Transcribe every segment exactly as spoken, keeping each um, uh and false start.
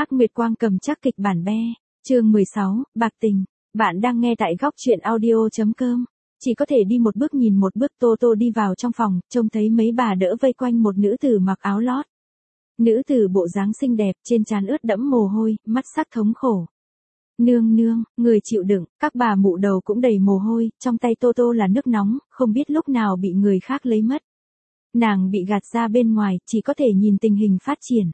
Hắc Nguyệt Quang cầm chắc kịch bản be. Chương mười sáu, Bạc tình. Bạn đang nghe tại góc truyện audio chấm com. Chỉ có thể đi một bước nhìn một bước. Tô Tô đi vào trong phòng, trông thấy mấy bà đỡ vây quanh một nữ tử mặc áo lót. Nữ tử bộ dáng xinh đẹp, trên trán ướt đẫm mồ hôi, mắt sắc thống khổ. Nương nương, người chịu đựng, các bà mụ đầu cũng đầy mồ hôi, trong tay Tô Tô là nước nóng, không biết lúc nào bị người khác lấy mất. Nàng bị gạt ra bên ngoài, chỉ có thể nhìn tình hình phát triển.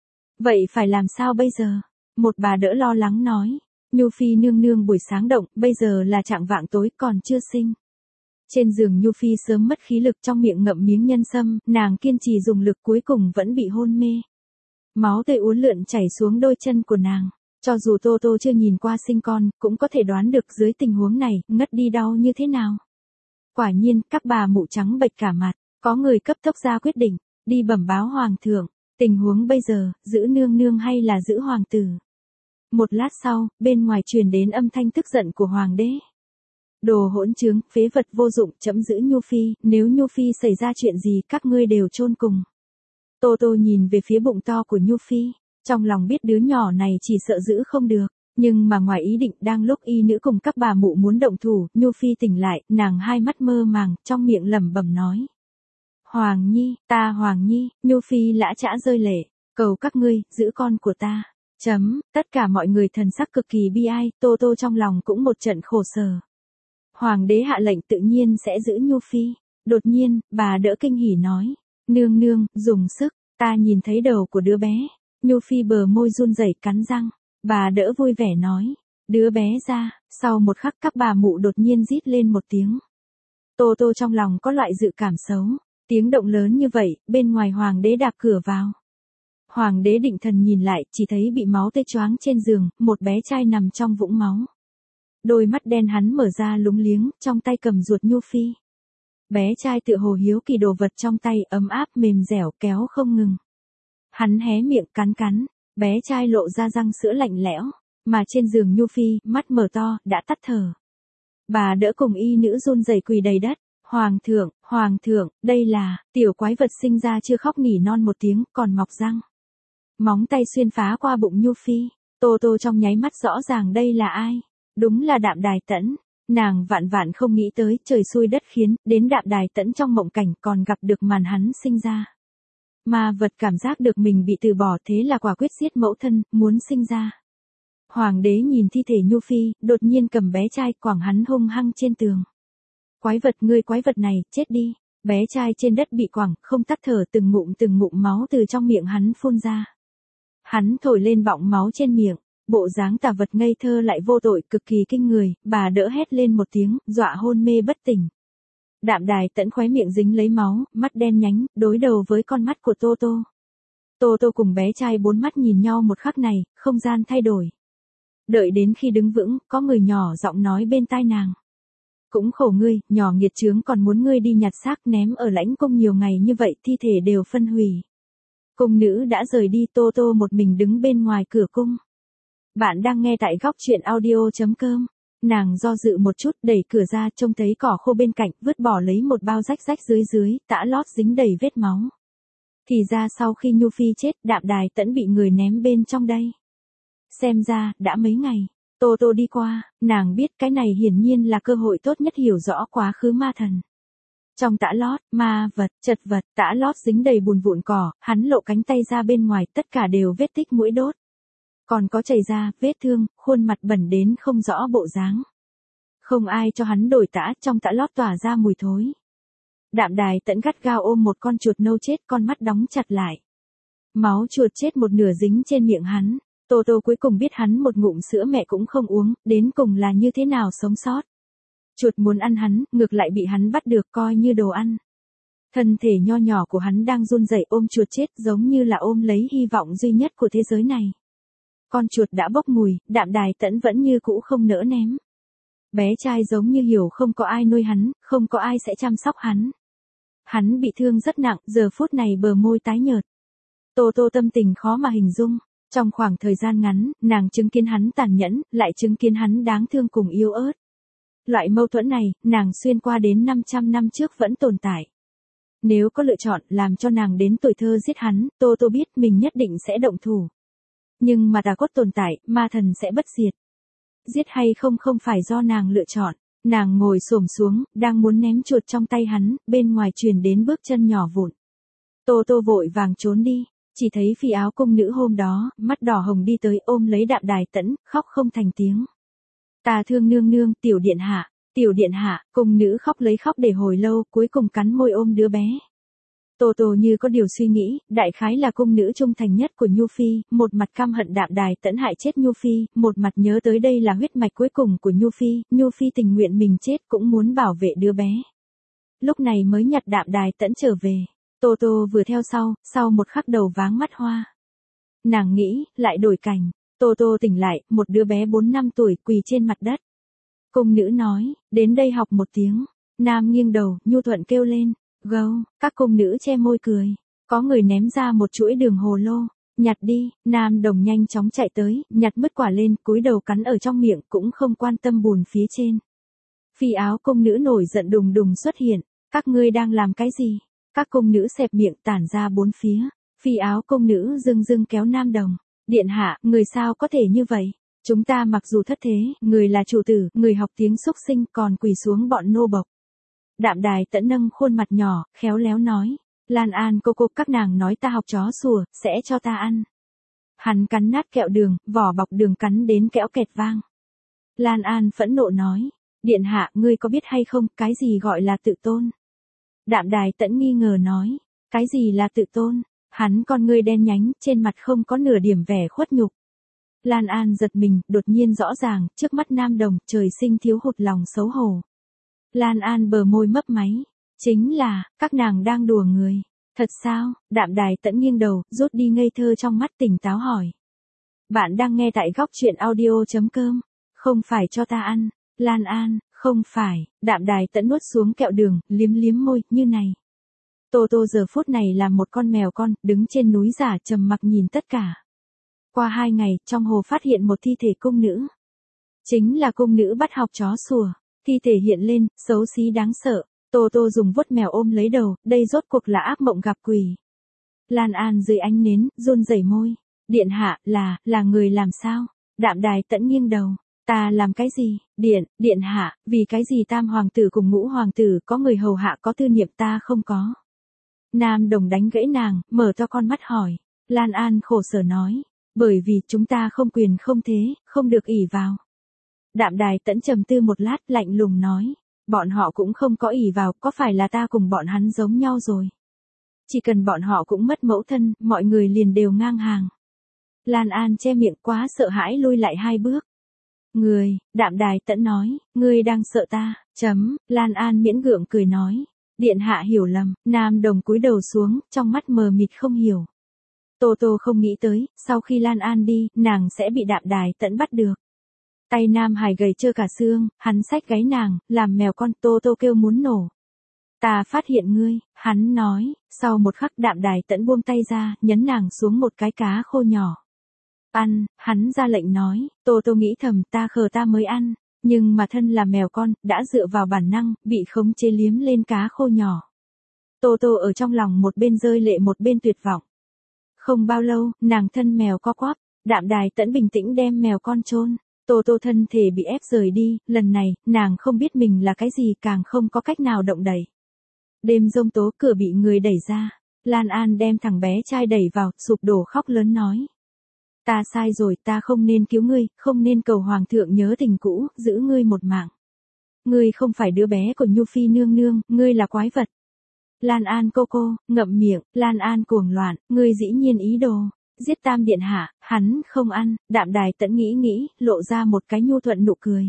Vậy phải làm sao bây giờ? Một bà đỡ lo lắng nói. Nhu Phi nương nương buổi sáng động, bây giờ là trạng vạng tối còn chưa sinh. Trên giường Nhu Phi sớm mất khí lực, trong miệng ngậm miếng nhân sâm, nàng kiên trì dùng lực cuối cùng vẫn bị hôn mê. Máu tươi uốn lượn chảy xuống đôi chân của nàng. Cho dù Tô Tô chưa nhìn qua sinh con, cũng có thể đoán được dưới tình huống này, ngất đi đau như thế nào. Quả nhiên, các bà mụ trắng bệch cả mặt, có người cấp tốc ra quyết định, đi bẩm báo hoàng thượng. Tình huống bây giờ, giữ nương nương hay là giữ hoàng tử? Một lát sau, bên ngoài truyền đến âm thanh tức giận của hoàng đế. Đồ hỗn trướng, phế vật vô dụng, chấm giữ Nhu Phi, nếu Nhu Phi xảy ra chuyện gì các ngươi đều chôn cùng. Tô Tô nhìn về phía bụng to của Nhu Phi, trong lòng biết đứa nhỏ này chỉ sợ giữ không được, nhưng mà ngoài ý định đang lúc y nữ cùng các bà mụ muốn động thủ, Nhu Phi tỉnh lại, nàng hai mắt mơ màng, trong miệng lẩm bẩm nói. Hoàng Nhi, ta Hoàng Nhi, Nhu Phi lã chã rơi lệ, cầu các ngươi, giữ con của ta. Chấm, tất cả mọi người thần sắc cực kỳ bi ai, Tô Tô trong lòng cũng một trận khổ sở. Hoàng đế hạ lệnh tự nhiên sẽ giữ Nhu Phi. Đột nhiên, bà đỡ kinh hỉ nói. Nương nương, dùng sức, ta nhìn thấy đầu của đứa bé. Nhu Phi bờ môi run rẩy cắn răng. Bà đỡ vui vẻ nói. Đứa bé ra, sau một khắc các bà mụ đột nhiên rít lên một tiếng. Tô Tô trong lòng có loại dự cảm xấu. Tiếng động lớn như vậy, bên ngoài hoàng đế đạp cửa vào. Hoàng đế định thần nhìn lại, chỉ thấy bị máu tê choáng trên giường, một bé trai nằm trong vũng máu. Đôi mắt đen hắn mở ra lúng liếng, trong tay cầm ruột Nhu Phi. Bé trai tựa hồ hiếu kỳ đồ vật trong tay, ấm áp mềm dẻo kéo không ngừng. Hắn hé miệng cắn cắn, bé trai lộ ra răng sữa lạnh lẽo, mà trên giường Nhu Phi, mắt mở to, đã tắt thở. Bà đỡ cùng y nữ run rẩy quỳ đầy đất. Hoàng thượng, hoàng thượng, đây là, tiểu quái vật sinh ra chưa khóc nỉ non một tiếng, còn mọc răng. Móng tay xuyên phá qua bụng Nhu Phi, Tô Tô trong nháy mắt rõ ràng đây là ai. Đúng là Đạm Đài Tẫn. Nàng vạn vạn không nghĩ tới, trời xui đất khiến, đến Đạm Đài Tẫn trong mộng cảnh còn gặp được màn hắn sinh ra. Ma vật cảm giác được mình bị từ bỏ, thế là quả quyết giết mẫu thân, muốn sinh ra. Hoàng đế nhìn thi thể Nhu Phi, đột nhiên cầm bé trai quẳng hắn hung hăng trên tường. Quái vật, ngươi quái vật này, chết đi. Bé trai trên đất bị quẳng, không tắt thở, từng ngụm từng ngụm máu từ trong miệng hắn phun ra. Hắn thổi lên bọng máu trên miệng, bộ dáng tà vật ngây thơ lại vô tội, cực kỳ kinh người, bà đỡ hét lên một tiếng, dọa hôn mê bất tỉnh. Đạm Đài Tẫn khóe miệng dính lấy máu, mắt đen nhánh, đối đầu với con mắt của Tô Tô. Tô Tô cùng bé trai bốn mắt nhìn nhau một khắc này, không gian thay đổi. Đợi đến khi đứng vững, có người nhỏ giọng nói bên tai nàng. Cũng khổ ngươi, nhỏ nghiệt chướng, còn muốn ngươi đi nhặt xác ném ở lãnh cung nhiều ngày như vậy, thi thể đều phân hủy. Cung nữ đã rời đi, Tô Tô một mình đứng bên ngoài cửa cung. Bạn đang nghe tại góc truyện audio chấm com. Nàng do dự một chút, đẩy cửa ra, trông thấy cỏ khô bên cạnh, vứt bỏ lấy một bao rách rách dưới dưới, tã lót dính đầy vết máu. Thì ra sau khi Nhu Phi chết, Đạm Đài Tẫn bị người ném bên trong đây. Xem ra, đã mấy ngày. Tô Tô đi qua, nàng biết cái này hiển nhiên là cơ hội tốt nhất hiểu rõ quá khứ ma thần. Trong tã lót, ma vật, chật vật, tã lót dính đầy bùn vụn cỏ, hắn lộ cánh tay ra bên ngoài, tất cả đều vết tích mũi đốt. Còn có chảy ra, vết thương, khuôn mặt bẩn đến không rõ bộ dáng. Không ai cho hắn đổi tã, trong tã lót tỏa ra mùi thối. Đạm Đài Tẫn gắt gao ôm một con chuột nâu chết, con mắt đóng chặt lại. Máu chuột chết một nửa dính trên miệng hắn. Tô Tô cuối cùng biết hắn một ngụm sữa mẹ cũng không uống, đến cùng là như thế nào sống sót. Chuột muốn ăn hắn, ngược lại bị hắn bắt được coi như đồ ăn. Thân thể nho nhỏ của hắn đang run rẩy ôm chuột chết, giống như là ôm lấy hy vọng duy nhất của thế giới này. Con chuột đã bốc mùi, Đạm Đài Tẫn vẫn như cũ không nỡ ném. Bé trai giống như hiểu không có ai nuôi hắn, không có ai sẽ chăm sóc hắn. Hắn bị thương rất nặng, giờ phút này bờ môi tái nhợt. Tô Tô tâm tình khó mà hình dung. Trong khoảng thời gian ngắn, nàng chứng kiến hắn tàn nhẫn, lại chứng kiến hắn đáng thương cùng yếu ớt. Loại mâu thuẫn này, nàng xuyên qua đến năm trăm năm trước vẫn tồn tại. Nếu có lựa chọn làm cho nàng đến tuổi thơ giết hắn, Tô Tô biết mình nhất định sẽ động thủ. nhưng mà tà cốt tồn tại, ma thần sẽ bất diệt. Giết hay không không phải do nàng lựa chọn. Nàng ngồi xổm xuống, đang muốn ném chuột trong tay hắn, bên ngoài truyền đến bước chân nhỏ vụn. Tô Tô vội vàng trốn đi, chỉ thấy phi áo cung nữ hôm đó, mắt đỏ hồng đi tới ôm lấy Đạm Đài Tẫn, khóc không thành tiếng. Ta thương nương nương, tiểu điện hạ, tiểu điện hạ, cung nữ khóc lấy khóc để hồi lâu, cuối cùng cắn môi ôm đứa bé. Tô Tô như có điều suy nghĩ, đại khái là cung nữ trung thành nhất của Nhu Phi, một mặt căm hận Đạm Đài Tẫn hại chết Nhu Phi, một mặt nhớ tới đây là huyết mạch cuối cùng của Nhu Phi, Nhu Phi tình nguyện mình chết cũng muốn bảo vệ đứa bé. Lúc này mới nhặt Đạm Đài Tẫn trở về, Tô Tô vừa theo sau, sau một khắc đầu váng mắt hoa. Nàng nghĩ, lại đổi cảnh, Tô Tô tỉnh lại, một đứa bé bốn năm tuổi quỳ trên mặt đất. Cung nữ nói, đến đây học một tiếng, nam nghiêng đầu, nhu thuận kêu lên. Gâu, các cung nữ che môi cười. Có người ném ra một chuỗi đường hồ lô. Nhặt đi, nam đồng nhanh chóng chạy tới, nhặt mứt quả lên, cúi đầu cắn ở trong miệng, cũng không quan tâm bùn phía trên. Phi áo cung nữ nổi giận đùng đùng xuất hiện. Các ngươi đang làm cái gì? Các cung nữ xẹp miệng tản ra bốn phía. Phi áo cung nữ dưng dưng kéo nam đồng. Điện hạ, người sao có thể như vậy? Chúng ta mặc dù thất thế, người là chủ tử, người học tiếng xúc sinh còn quỳ xuống bọn nô bộc. Đạm Đài Tẫn nâng khuôn mặt nhỏ, khéo léo nói. Lan An cô cô, các nàng nói ta học chó sủa, sẽ cho ta ăn. Hắn cắn nát kẹo đường, vỏ bọc đường cắn đến kẽo kẹt vang. Lan An phẫn nộ nói. Điện hạ, ngươi có biết hay không, cái gì gọi là tự tôn? Đạm Đài Tẫn nghi ngờ nói. Cái gì là tự tôn? Hắn con ngươi đen nhánh, trên mặt không có nửa điểm vẻ khuất nhục. Lan An giật mình, đột nhiên rõ ràng, trước mắt nam đồng, trời sinh thiếu hụt lòng xấu hổ. Lan An bờ môi mấp máy. Chính là, các nàng đang đùa người. Thật sao? Đạm Đài Tẫn nghiêng đầu, rút đi ngây thơ trong mắt tỉnh táo hỏi. Bạn đang nghe tại góc truyện audio.com. Không phải cho ta ăn. Lan An, không phải. Đạm Đài Tẫn nuốt xuống kẹo đường, liếm liếm môi, như này. Tô Tô giờ phút này là một con mèo con, đứng trên núi giả trầm mặc nhìn tất cả. Qua hai ngày, trong hồ phát hiện một thi thể cung nữ. Chính là cung nữ bắt học chó sủa. Thi thể hiện lên, xấu xí đáng sợ. Tô Tô dùng vuốt mèo ôm lấy đầu, đây rốt cuộc là ác mộng gặp quỷ. Lan An dưới ánh nến, run rẩy môi. Điện hạ, là, là người làm sao? Đạm Đài Tẫn nghiêng đầu. Ta làm cái gì? Điện, điện hạ, vì cái gì tam hoàng tử cùng ngũ hoàng tử có người hầu hạ có tư niệm ta không có. Nam đồng đánh gãy nàng, mở to con mắt hỏi. Lan An khổ sở nói. Bởi vì chúng ta không quyền không thế, không được ỷ vào. Đạm Đài Tẫn trầm tư một lát, lạnh lùng nói. Bọn họ cũng không có ỷ vào, có phải là ta cùng bọn hắn giống nhau rồi. Chỉ cần bọn họ cũng mất mẫu thân, mọi người liền đều ngang hàng. Lan An che miệng quá sợ hãi lui lại hai bước. Người, Đạm Đài Tẫn nói, ngươi đang sợ ta, chấm, Lan An miễn gượng cười nói. Điện hạ hiểu lầm, nam đồng cúi đầu xuống, trong mắt mờ mịt không hiểu. Tô Tô không nghĩ tới, sau khi Lan An đi, nàng sẽ bị Đạm Đài Tẫn bắt được. Tay nam hài gầy trơ cả xương, hắn xách gáy nàng, làm mèo con. Tô Tô kêu muốn nổ. Ta phát hiện ngươi, hắn nói, sau một khắc Đạm Đài Tẫn buông tay ra, nhấn nàng xuống một cái cá khô nhỏ. Ăn, hắn ra lệnh nói. Tô Tô nghĩ thầm, ta khờ ta mới ăn, nhưng mà thân là mèo con, đã dựa vào bản năng, bị khống chế liếm lên cá khô nhỏ. Tô Tô ở trong lòng một bên rơi lệ một bên tuyệt vọng. Không bao lâu, nàng thân mèo co quắp, Đạm Đài Tẫn bình tĩnh đem mèo con chôn. Tô Tô thân thể bị ép rời đi, lần này, nàng không biết mình là cái gì, càng không có cách nào động đẩy. Đêm giông tố, cửa bị người đẩy ra. Lan An đem thằng bé trai đẩy vào, sụp đổ khóc lớn nói. Ta sai rồi, ta không nên cứu ngươi, không nên cầu hoàng thượng nhớ tình cũ, giữ ngươi một mạng. Ngươi không phải đứa bé của Nhu Phi nương nương, ngươi là quái vật. Lan An cô cô, ngậm miệng, Lan An cuồng loạn, ngươi dĩ nhiên ý đồ. Giết tam điện hạ, hắn không ăn. Đạm Đài Tẫn nghĩ nghĩ, lộ ra một cái nhu thuận nụ cười.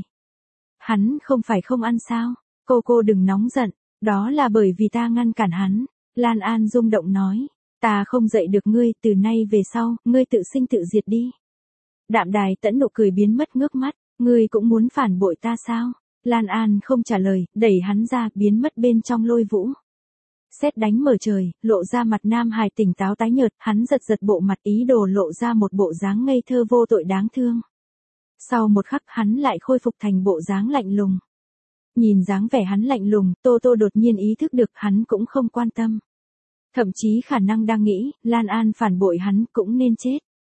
Hắn không phải không ăn sao? Cô cô đừng nóng giận, đó là bởi vì ta ngăn cản hắn. Lan An rung động nói. Ta không dạy được ngươi, từ nay về sau, ngươi tự sinh tự diệt đi. Đạm Đài Tẫn nụ cười biến mất ngước mắt. Ngươi cũng muốn phản bội ta sao? Lan An không trả lời, đẩy hắn ra, biến mất bên trong lôi vũ. Sét đánh mở trời, lộ ra mặt nam hài tỉnh táo tái nhợt, hắn giật giật bộ mặt, ý đồ lộ ra một bộ dáng ngây thơ vô tội đáng thương. Sau một khắc hắn lại khôi phục thành bộ dáng lạnh lùng. Nhìn dáng vẻ hắn lạnh lùng, Tô Tô đột nhiên ý thức được hắn cũng không quan tâm. Thậm chí khả năng đang nghĩ, Lan An phản bội hắn cũng nên chết.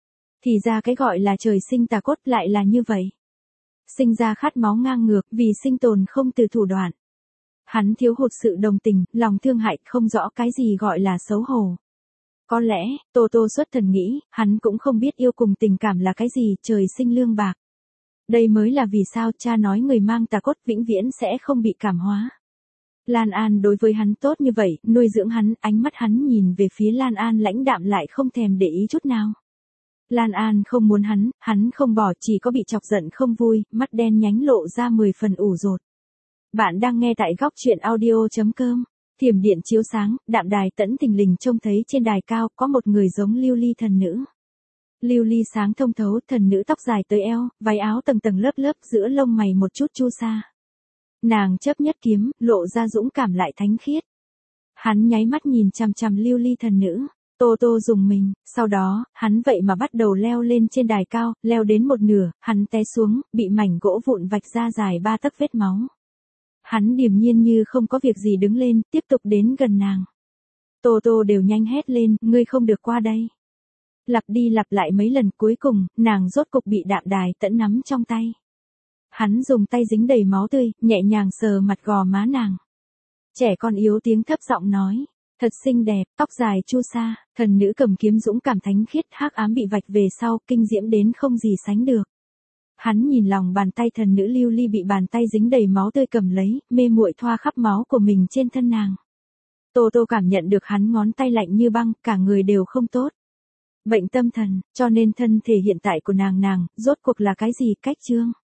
Thì ra cái gọi là trời sinh tà cốt lại là như vậy. Sinh ra khát máu ngang ngược, vì sinh tồn không từ thủ đoạn. Hắn thiếu hụt sự đồng tình, lòng thương hại, không rõ cái gì gọi là xấu hổ. Có lẽ, Tô Tô xuất thần nghĩ, hắn cũng không biết yêu cùng tình cảm là cái gì, trời sinh lương bạc. Đây mới là vì sao cha nói người mang tà cốt vĩnh viễn sẽ không bị cảm hóa. Lan An đối với hắn tốt như vậy, nuôi dưỡng hắn, ánh mắt hắn nhìn về phía Lan An lãnh đạm lại không thèm để ý chút nào. Lan An không muốn hắn, hắn không bỏ, chỉ có bị chọc giận không vui, mắt đen nhánh lộ ra mười phần ủ rột. Bạn đang nghe tại góc truyện audio chấm com. Thiểm điện chiếu sáng, đạm đài tẫn thình lình trông thấy trên đài cao có một người giống lưu ly thần nữ. Lưu ly sáng thông thấu, thần nữ tóc dài tới eo, váy áo tầng tầng lớp lớp giữa lông mày một chút chu sa. Nàng chớp nhất kiếm, lộ ra dũng cảm lại thánh khiết. Hắn nháy mắt nhìn chằm chằm lưu ly thần nữ. Tô Tô dùng mình, sau đó, hắn vậy mà bắt đầu leo lên trên đài cao, leo đến một nửa, hắn té xuống, bị mảnh gỗ vụn vạch ra dài ba tấc vết máu. Hắn điềm nhiên như không có việc gì đứng lên, tiếp tục đến gần nàng. Tô Tô đều nhanh hét lên, ngươi không được qua đây. Lặp đi lặp lại mấy lần, cuối cùng, nàng rốt cục bị đạm đài tẫn nắm trong tay. Hắn dùng tay dính đầy máu tươi, nhẹ nhàng sờ mặt gò má nàng. Trẻ con yếu tiếng thấp giọng nói, thật xinh đẹp, tóc dài chu sa, thần nữ cầm kiếm dũng cảm thánh khiết, hắc ám bị vạch về sau, kinh diễm đến không gì sánh được. Hắn nhìn lòng bàn tay thần nữ lưu ly bị bàn tay dính đầy máu tươi cầm lấy, mê muội thoa khắp máu của mình trên thân nàng. Tô Tô cảm nhận được hắn ngón tay lạnh như băng, cả người đều không tốt. Bệnh tâm thần, cho nên thân thể hiện tại của nàng nàng, rốt cuộc là cái gì, cách chương.